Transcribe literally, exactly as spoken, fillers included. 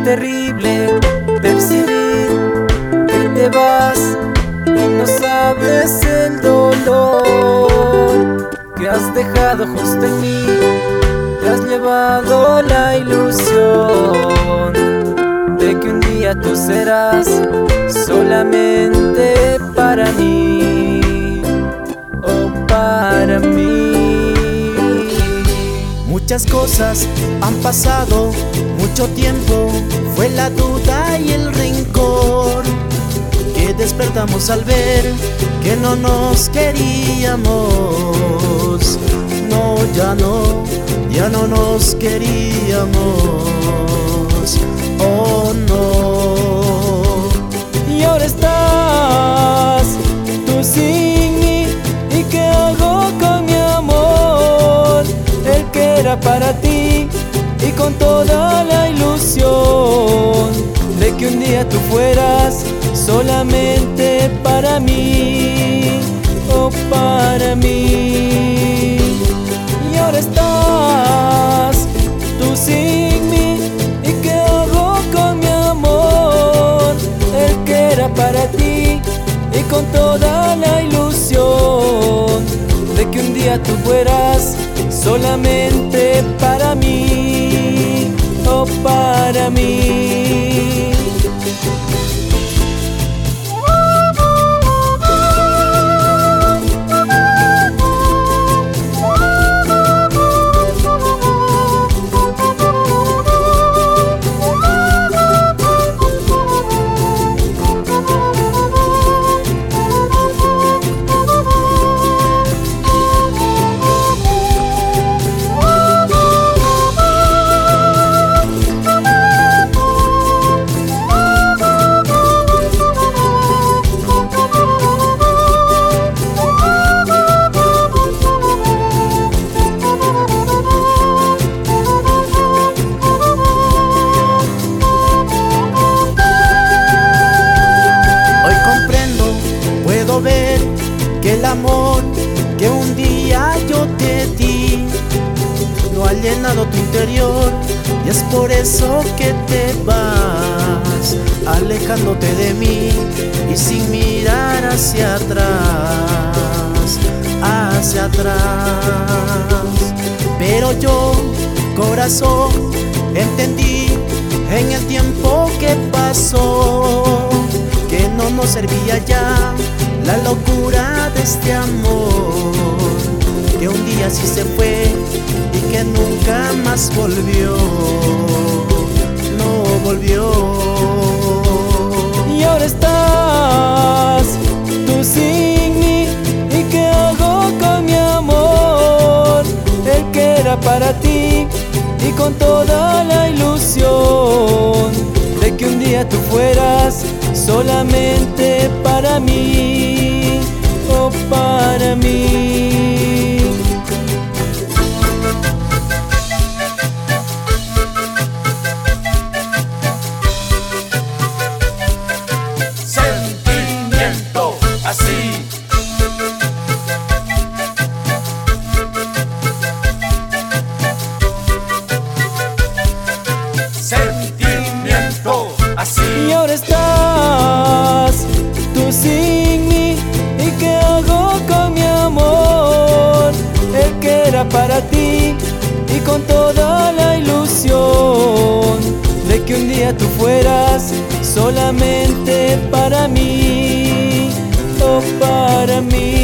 terrible percibir que te vas y no sabes el dolor que has dejado justo en mí. Te has llevado la ilusión de que un día tú serás solamente para mí, oh para mí. Muchas cosas han pasado, mucho tiempo, fue la duda y el rencor que despertamos al ver que no nos queríamos. No, ya no, ya no nos queríamos. Oh no. Y ahora estás tú sin mí, ¿y qué hago con mi amor? El que era para ti y con toda la ilusión de que un día tú fueras solamente para mí, oh para mí. Y ahora estás tú sin mí, ¿y qué hago con mi amor? El que era para ti y con toda la ilusión de que un día tú fueras solamente para mí, oh para mí. Ver que el amor que un día yo te di no ha llenado tu interior, y es por eso que te vas alejándote de mí y sin mirar hacia atrás, hacia atrás. Pero yo, corazón, entendí en el tiempo que pasó que no nos servía ya la locura de este amor, que un día sí se fue y que nunca más volvió, no volvió. Y ahora estás tú sin mí, ¿y qué hago con mi amor? El que era para ti y con toda la ilusión de que un día tú fueras solamente para mí, oh para mí. Sentimiento así. Sentimiento así. Y ahora estás tú sin mí, ¿y qué hago con mi amor? El que era para ti y con toda la ilusión de que un día tú fueras solamente para mí, oh para mí.